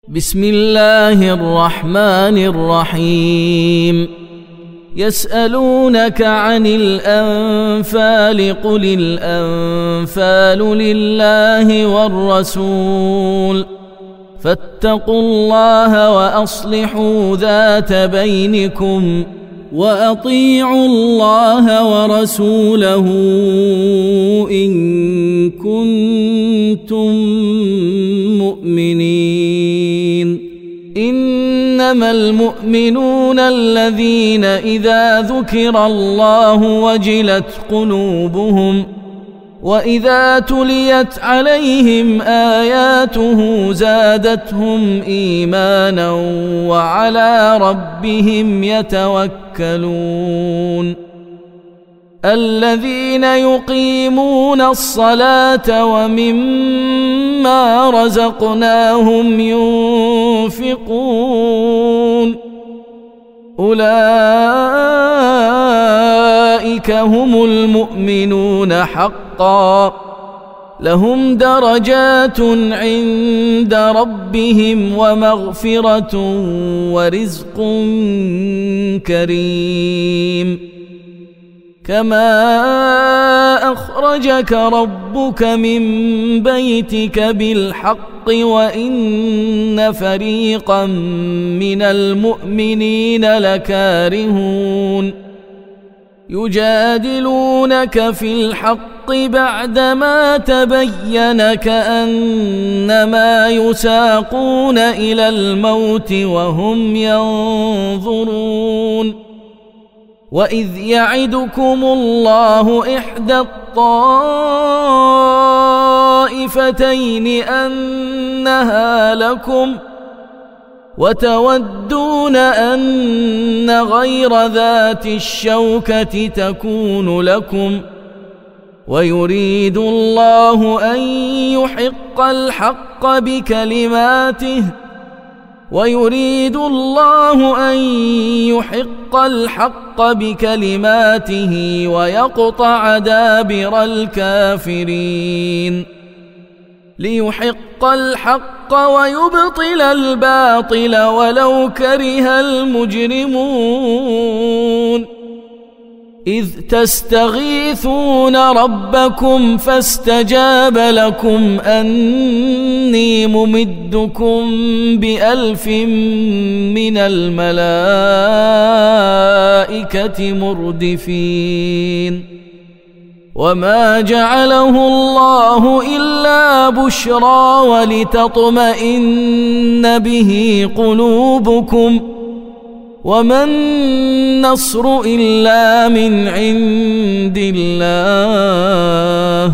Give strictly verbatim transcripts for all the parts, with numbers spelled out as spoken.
بسم الله الرحمن الرحيم يسألونك عن الأنفال قل الأنفال لله والرسول فاتقوا الله وأصلحوا ذات بينكم وأطيعوا الله ورسوله إن كنتم مؤمنين إنما المؤمنون الذين إذا ذكر الله وجلت قلوبهم وإذا تليت عليهم آياته زادتهم إيمانا وعلى ربهم يتوكلون الذين يقيمون الصلاة ومما رزقناهم ينفقون أولئك هم المؤمنون حقا لهم درجات عند ربهم ومغفرة ورزق كريم كما أخرجك ربك من بيتك بالحق وإن فريقا من المؤمنين لكارهون يجادلونك في الحق بعدما تبين كأنما يساقون إلى الموت وهم ينظرون وإذ يعدكم الله إحدى الطائفتين أنها لكم وتودون أن غير ذات الشوكة تكون لكم ويريد الله أن يحق الحق بكلماته ويريد الله أن يحق الحق بكلماته ويقطع دابر الكافرين ليحق الحق ويبطل الباطل ولو كره المجرمون إذ تستغيثون ربكم فاستجاب لكم أني ممدكم بألف من الملائكة مردفين وما جعله الله إلا بشرى ولتطمئن به قلوبكم وما النصر إلا من عند الله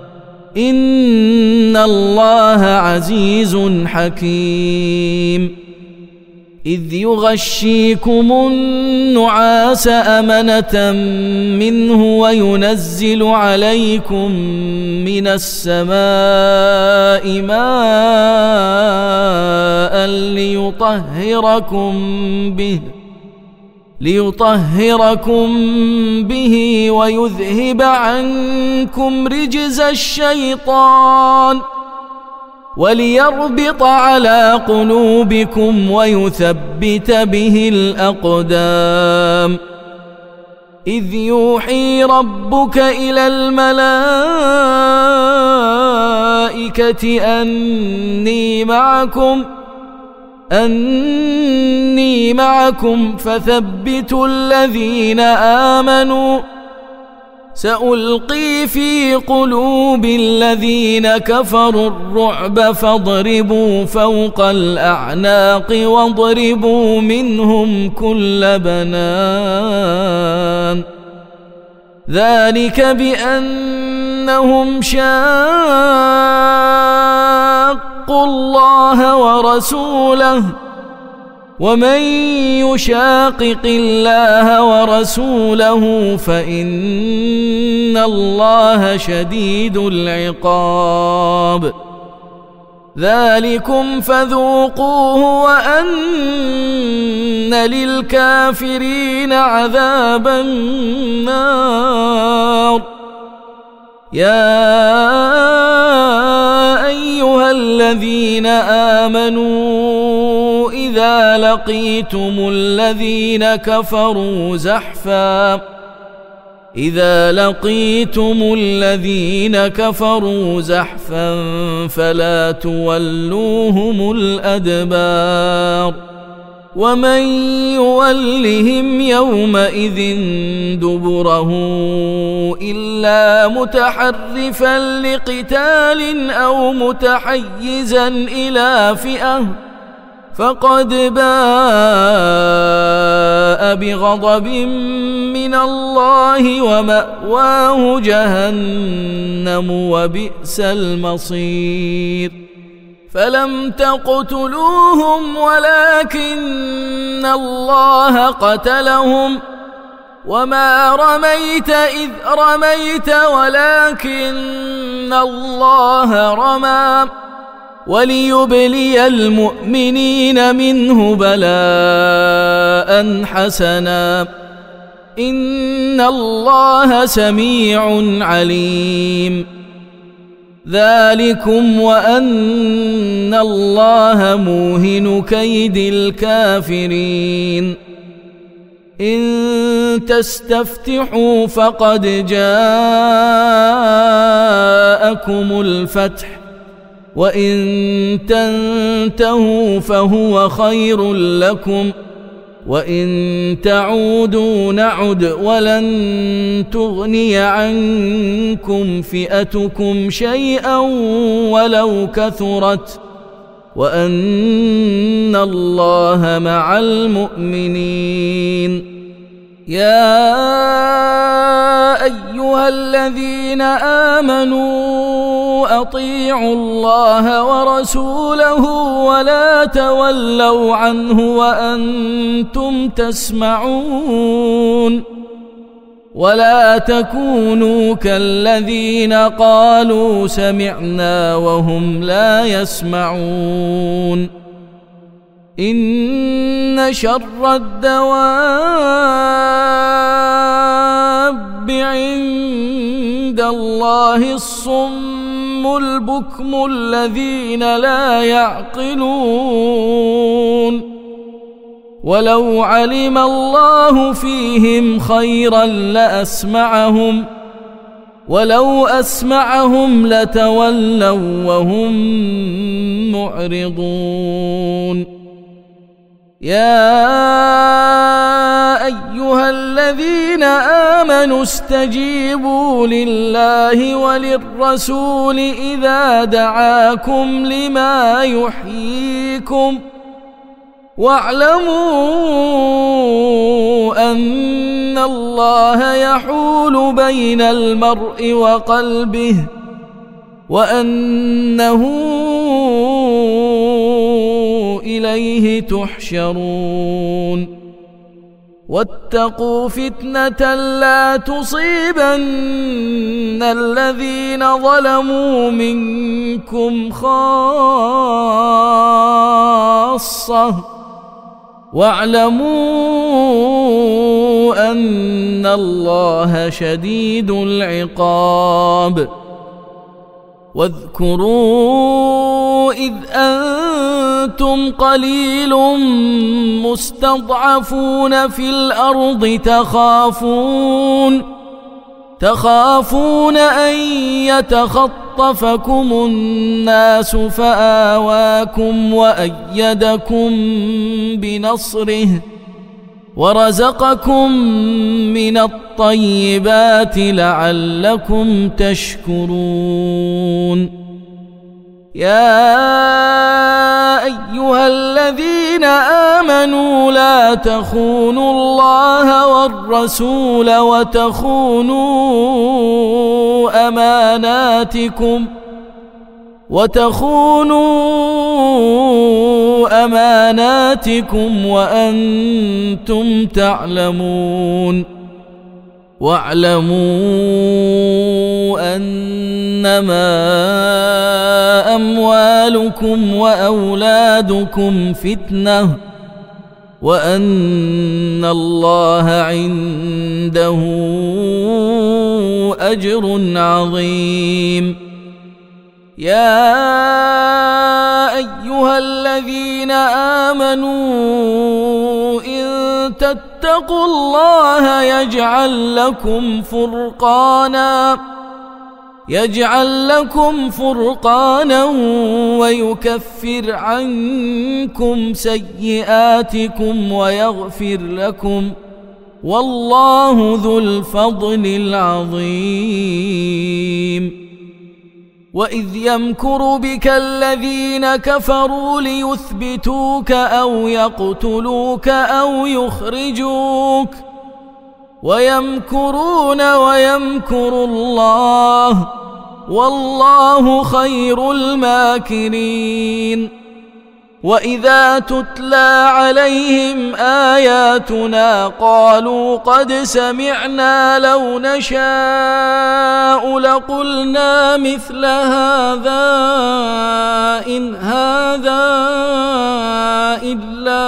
إن الله عزيز حكيم إذ يغشيكم النعاس أمنة منه وينزل عليكم من السماء ماء ليطهركم به ليطهركم به ويذهب عنكم رجز الشيطان وليربط على قلوبكم ويثبت به الأقدام إذ يوحي ربك إلى الملائكة أني معكم أني معكم فثبتوا الذين آمنوا سألقي في قلوب الذين كفروا الرعب فاضربوا فوق الأعناق واضربوا منهم كل بنان ذلك بأنهم شاقوا الله ورسوله ومن يشاقق الله ورسوله فإن الله شديد العقاب ذلكم فذوقوه وأن للكافرين عذاب النار يا أيها الذين آمنوا إذا لقيتم الذين كفروا زحفا إذا لقيتم الذين كفروا زحفا فلا تولوهم الأدبار ومن يولهم يومئذ دبره إلا متحرفا لقتال أو متحيزا إلى فئة فقد باء بغضب من الله ومأواه جهنم وبئس المصير فلم تقتلوهم ولكن الله قتلهم وما رميت إذ رميت ولكن الله رمى وليبلي المؤمنين منه بلاء حسنا إن الله سميع عليم ذلكم وأن الله موهن كيد الكافرين إن تستفتحوا فقد جاءكم الفتح وإن تنتهوا فهو خير لكم وإن تعودوا نعد ولن تغني عنكم فئتكم شيئا ولو كثرت وأن الله مع المؤمنين يا أيها الذين آمنوا أطيعوا الله ورسوله ولا تولوا عنه وأنتم تسمعون ولا تكونوا كالذين قالوا سمعنا وهم لا يسمعون إن شر الدواب عند الله الصم البكم الذين لا يعقلون ولو علم الله فيهم خيرا لأسمعهم ولو أسمعهم لتولوا وهم معرضون يا أيها الذين آمنوا استجيبوا لله وللرسول إذا دعاكم لما يحييكم واعلموا أن الله يحول بين المرء وقلبه وأنه إليه تحشرون واتقوا فتنة لا تصيبن الذين ظلموا منكم خاصة واعلموا أن الله شديد العقاب واذكروا إذ أنتم قليل مستضعفون في الأرض تخافون تخافون أن يتخطفكم الناس فآواكم وأيدكم بنصره ورزقكم من الطيبات لعلكم تشكرون يا أيها الذين آمنوا لا تخونوا الله والرسول وتخونوا أماناتكم وتخونوا أماناتكم وأنتم تعلمون واعلموا أنما أموالكم وأولادكم فتنة وأن الله عنده أجر عظيم. يا أيها الذين آمنوا إن تتقوا الله يجعل لكم فرقانا يجعل لكم فرقانا ويكفر عنكم سيئاتكم ويغفر لكم، والله ذو الفضل العظيم. وإذ يمكر بك الذين كفروا ليثبتوك أو يقتلوك أو يخرجوك، ويمكرون ويمكر الله، والله خير الماكرين. وإذا تتلى عليهم آياتنا قالوا قد سمعنا لو نشاء لقلنا مثل هذا إن هذا إلا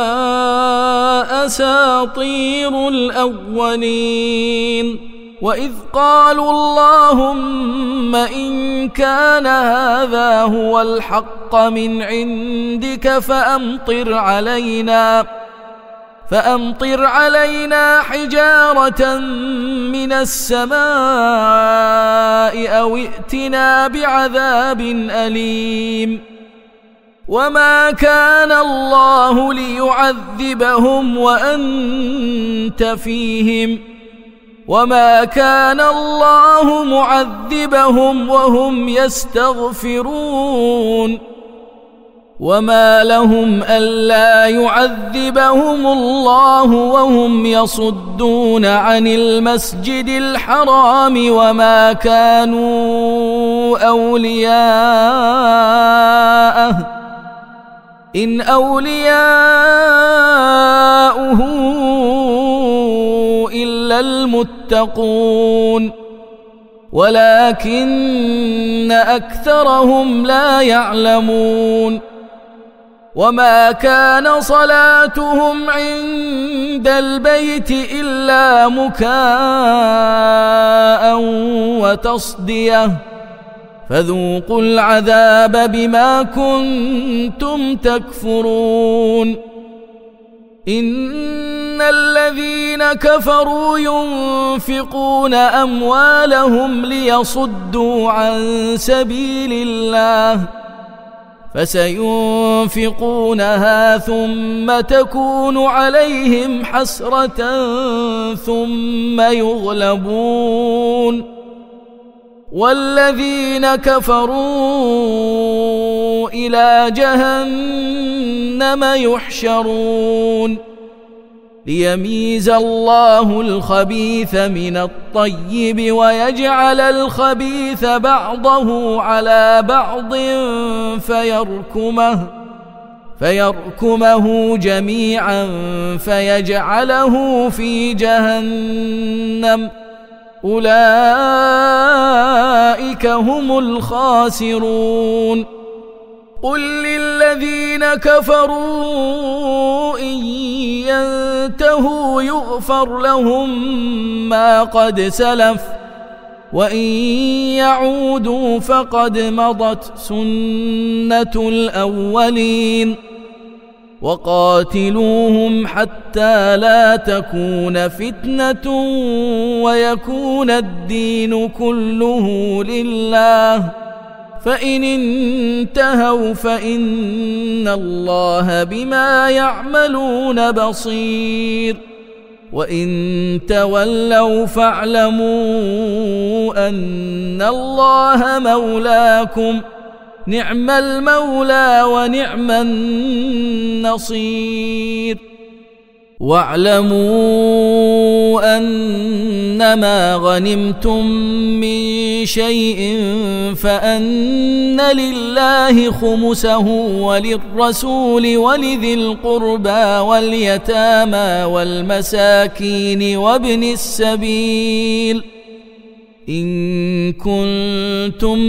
أساطير الأولين. وإذ قالوا اللهم إن كان هذا هو الحق من عندك فأمطر علينا فأمطر علينا حجارة من السماء أو ائتنا بعذاب أليم. وما كان الله ليعذبهم وأنت فيهم، وما كان الله معذبهم وهم يستغفرون. وما لهم ألا يعذبهم الله وهم يصدون عن المسجد الحرام وما كانوا أولياءه إن أولياؤه إلا المتقون ولكن أكثرهم لا يعلمون. وما كان صلاتهم عند البيت إلا مكاء وتصدية فذوقوا العذاب بما كنتم تكفرون. إن الذين كفروا ينفقون أموالهم ليصدوا عن سبيل الله فسينفقونها ثم تكون عليهم حسرة ثم يغلبون والذين كفروا إلى جهنم يحشرون ليميز الله الخبيث من الطيب ويجعل الخبيث بعضه على بعض فيركمه فيركمه جميعا فيجعله في جهنم أولئك هم الخاسرون. قل للذين كفروا إن ينتهوا يغفر لهم ما قد سلف وإن يعودوا فقد مضت سنة الأولين. وقاتلوهم حتى لا تكون فتنة ويكون الدين كله لله فإن انتهوا فإن الله بما يعملون بصير. وإن تولوا فاعلموا أن الله مولاكم نعم المولى ونعم النصير. واعلموا أنما غنمتم من شيء فأن لله خمسه وللرسول ولذي القربى واليتامى والمساكين وابن السبيل إن كنتم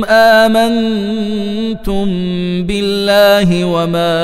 آمنتم بالله وما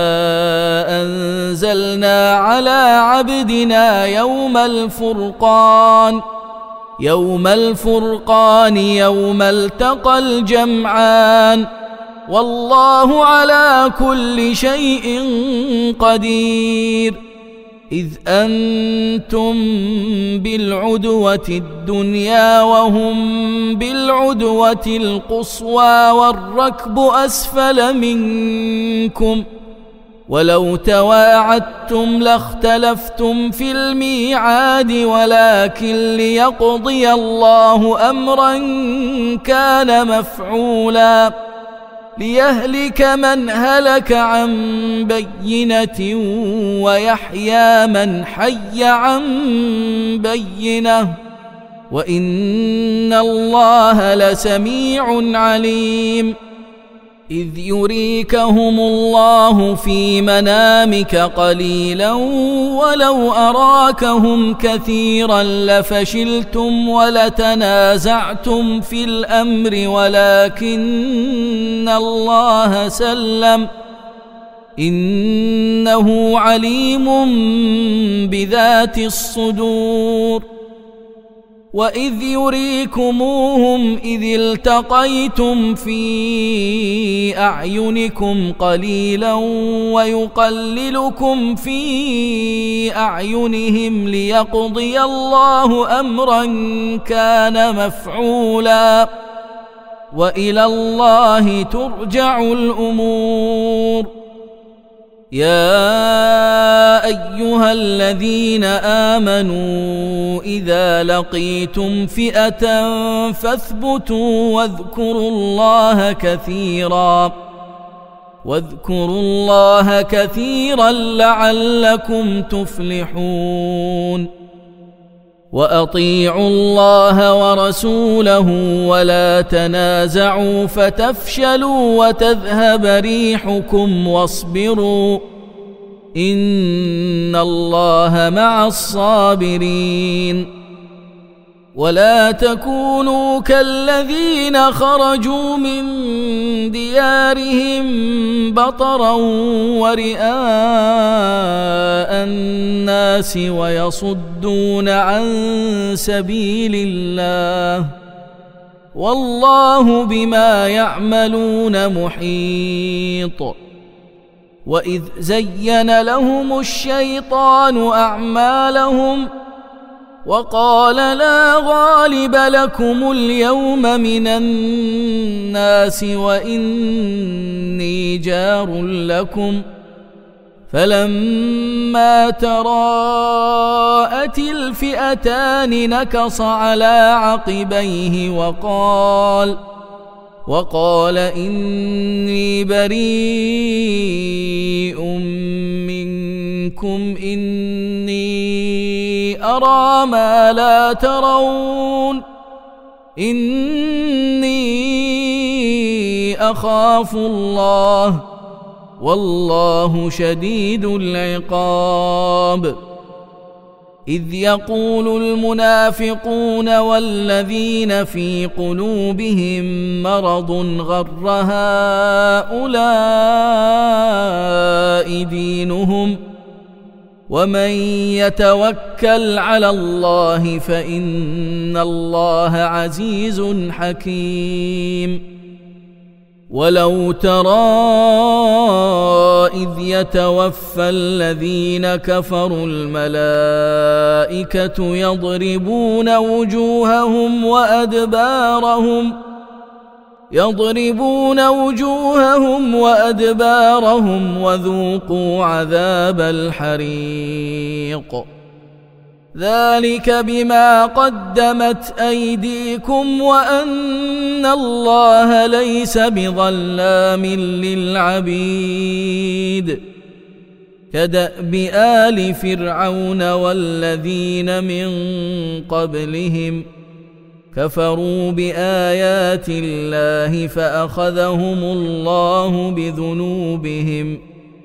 أنزلنا على عبدنا يوم الفرقان يوم الفرقان يوم التقى الجمعان والله على كل شيء قدير. إذ أنتم بالعدوة الدنيا وهم بالعدوة القصوى والركب أسفل منكم ولو تواعدتم لاختلفتم في الميعاد ولكن ليقضي الله أمرا كان مفعولا ليهلك من هلك عن بينة ويحيى من حي عن بينة وإن الله لسميع عليم. إذ يريكهم الله في منامك قليلا ولو أراكهم كثيرا لفشلتم ولتنازعتم في الأمر ولكن الله سلم إنه عليم بذات الصدور. وإذ يريكموهم إذ التقيتم في أعينكم قليلا ويقللكم في أعينهم ليقضي الله أمرا كان مفعولا وإلى الله ترجع الأمور. يا أيها الذين آمنوا إذا لقيتم فئة فاثبتوا واذكروا الله كثيرا واذكروا الله كثيرا لعلكم تفلحون. وأطيعوا الله ورسوله ولا تنازعوا فتفشلوا وتذهب ريحكم واصبروا إن الله مع الصابرين. ولا تكونوا كالذين خرجوا من ديارهم بطرا ورئاء الناس ويصدون عن سبيل الله والله بما يعملون محيط. وإذ زين لهم الشيطان أعمالهم وقال لا غالب لكم اليوم من الناس وإني جار لكم فلما تراءت الفئتان نكص على عقبيه وقال وقال إني بريء منكم إني أرى ما لا ترون إني أخاف الله والله شديد العقاب. إذ يقول المنافقون والذين في قلوبهم مرض غر هؤلاء دينهم ومن يتوكل على الله فإن الله عزيز حكيم. ولو ترى إذ يتوفى الذين كفروا الملائكة يضربون وجوههم وأدبارهم يضربون وجوههم وأدبارهم وذوقوا عذاب الحريق ذلك بما قدمت أيديكم وأن الله ليس بظلام للعبيد. كدأب آل فرعون والذين من قبلهم كفروا بآيات الله فأخذهم الله بذنوبهم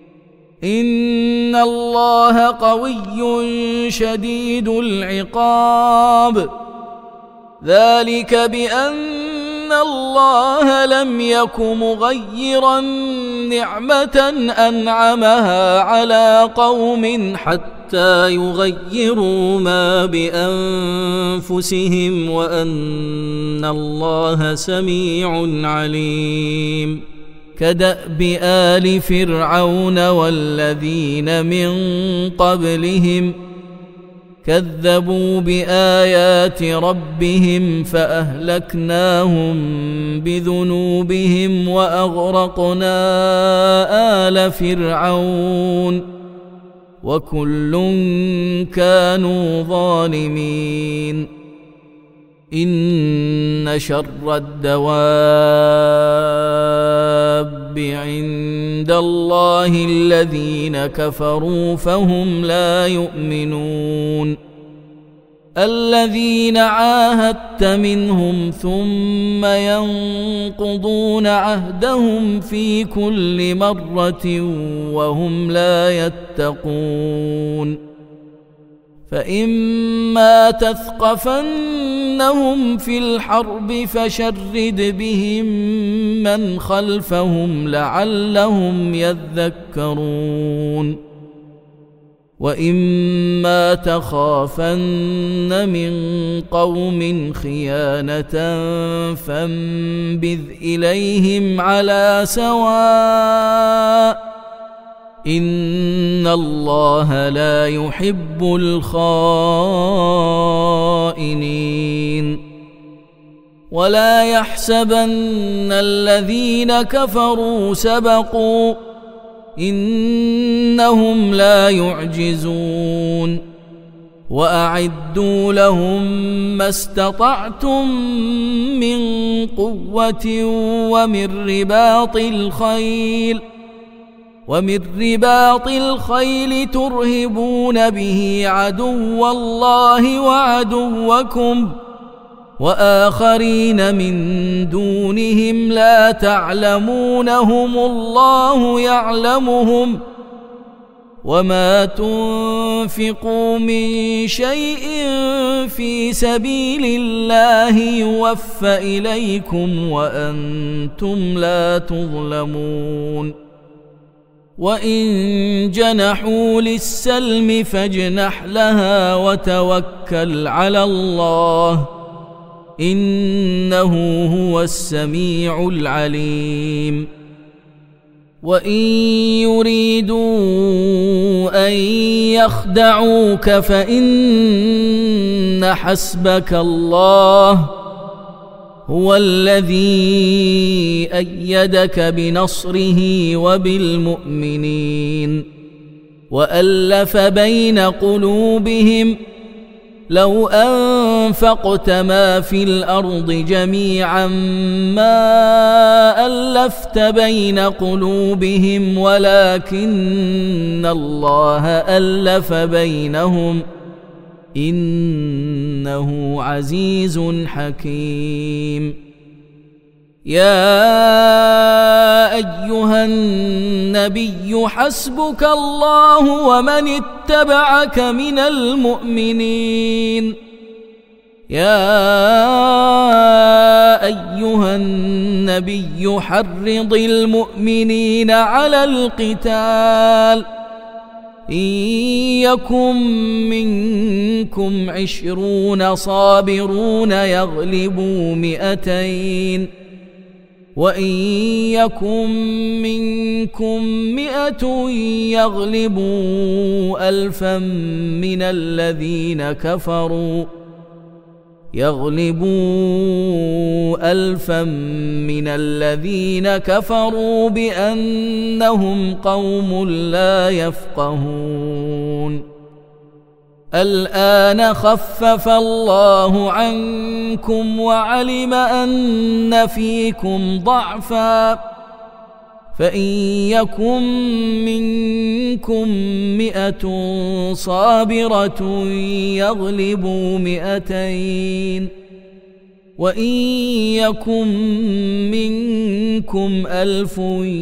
إن الله قوي شديد العقاب. ذلك بأن الله لم يك مغيرا نعمة أنعمها على قوم حتى يغيروا ما بأنفسهم وأن الله سميع عليم كدأب آل فرعون والذين من قبلهم كذبوا بآيات ربهم فأهلكناهم بذنوبهم وأغرقنا آل فرعون وكل كانوا ظالمين إن شر الدواب عند الله الذين كفروا فهم لا يؤمنون الذين عاهدت منهم ثم ينقضون عهدهم في كل مرة وهم لا يتقون فإما تثقفنهم في الحرب فشرد بهم من خلفهم لعلهم يذكرون وإما تخافن من قوم خيانة فانبذ إليهم على سواء إن الله لا يحب الخائنين ولا يحسبن الذين كفروا سبقوا إنهم لا يعجزون وأعدوا لهم ما استطعتم من قوة ومن رباط الخيل ومن رباط الخيل ترهبون به عدو الله وعدوكم وآخرين من دونهم لا تعلمونهم الله يعلمهم وما تنفقوا من شيء في سبيل الله يوفى إليكم وأنتم لا تظلمون وإن جنحوا للسلم فاجنح لها وتوكل على الله إنه هو السميع العليم وإن يريدوا أن يخدعوك فإن حسبك الله هو الذي أيدك بنصره وبالمؤمنين وألف بين قلوبهم لو أنفقت ما في الأرض جميعا ما ألفت بين قلوبهم ولكن الله ألف بينهم إنه عزيز حكيم يا أيها النبي حسبك الله ومن اتبعك من المؤمنين يا أيها النبي حرض المؤمنين على القتال إن يكن منكم عشرون صابرون يغلبوا مئتين وإن يكن منكم مئة يغلبوا ألفا من الذين كفروا يغلبوا ألفا من الذين كفروا بأنهم قوم لا يفقهون الآن خفف الله عنكم وعلم أن فيكم ضعفا فإن يكن منكم مئة صابرة يغلبوا مئتين وإن يكن منكم ألف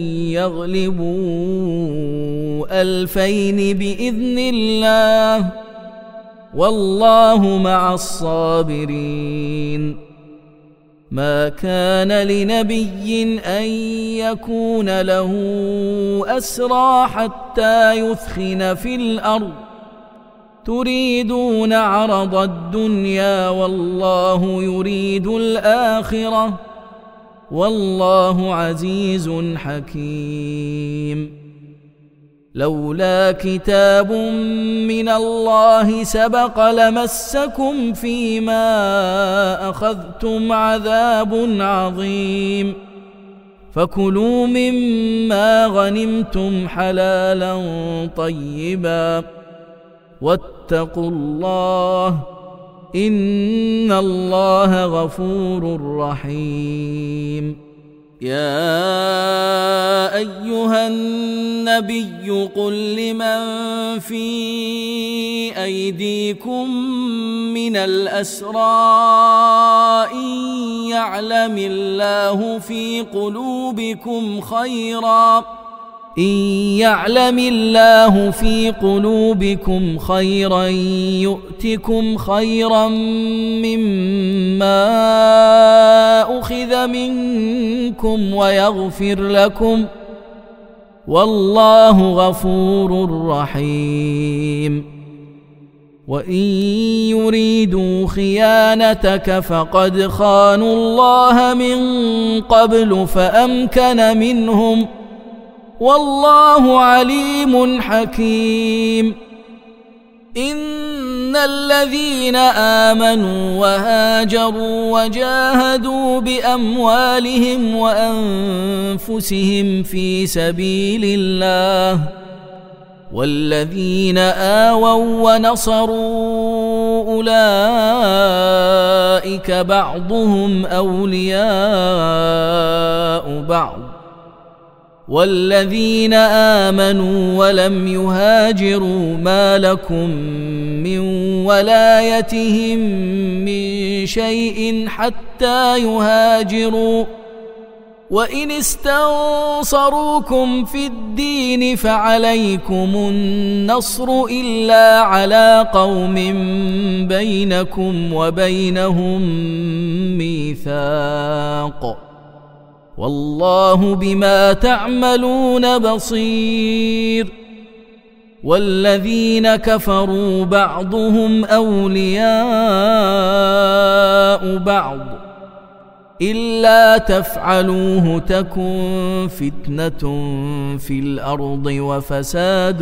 يغلبوا ألفين بإذن الله والله مع الصابرين ما كان لنبي أن يكون له أسرى حتى يثخن في الأرض تريدون عرض الدنيا والله يريد الآخرة والله عزيز حكيم. لولا كتاب من الله سبق لمسكم فيما أخذتم عذاب عظيم، فكلوا مما غنمتم حلالا طيبا واتقوا الله إن الله غفور رحيم. يا أيها النبي قل لمن في أيديكم من الأسرى إن يعلم الله في قلوبكم خيرا إن يعلم الله في قلوبكم خيرا يؤتكم خيرا مما أخذ منكم ويغفر لكم والله غفور رحيم. وإن يريدوا خيانتك فقد خانوا الله من قبل فأمكن منهم والله عليم حكيم. إن الذين آمنوا وهاجروا وجاهدوا بأموالهم وأنفسهم في سبيل الله والذين آووا ونصروا أولئك بعضهم أولياء بعض والذين آمنوا ولم يهاجروا ما لكم من ولايتهم من شيء حتى يهاجروا وإن استنصروكم في الدين فعليكم النصر إلا على قوم بينكم وبينهم ميثاق والله بما تعملون بصير. والذين كفروا بعضهم أولياء بعض إلا تفعلوه تكن فتنة في الأرض وفساد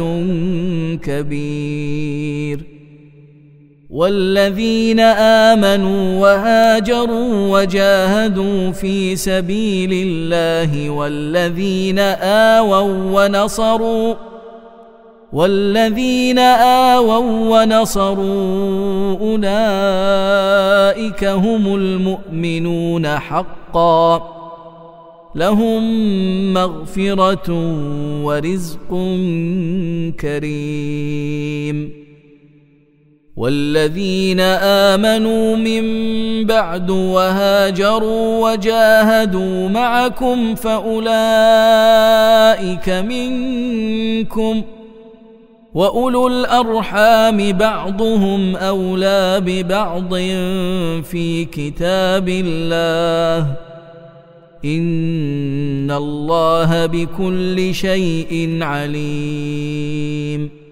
كبير. والذين آمنوا وهاجروا وجاهدوا في سبيل الله والذين آووا ونصروا والذين آووا ونصروا أولئك هم المؤمنون حقا لهم مغفرة ورزق كريم. والذين آمنوا من بعد وهاجروا وجاهدوا معكم فأولئك منكم وأولو الأرحام بعضهم أولى ببعض في كتاب الله إن الله بكل شيء عليم.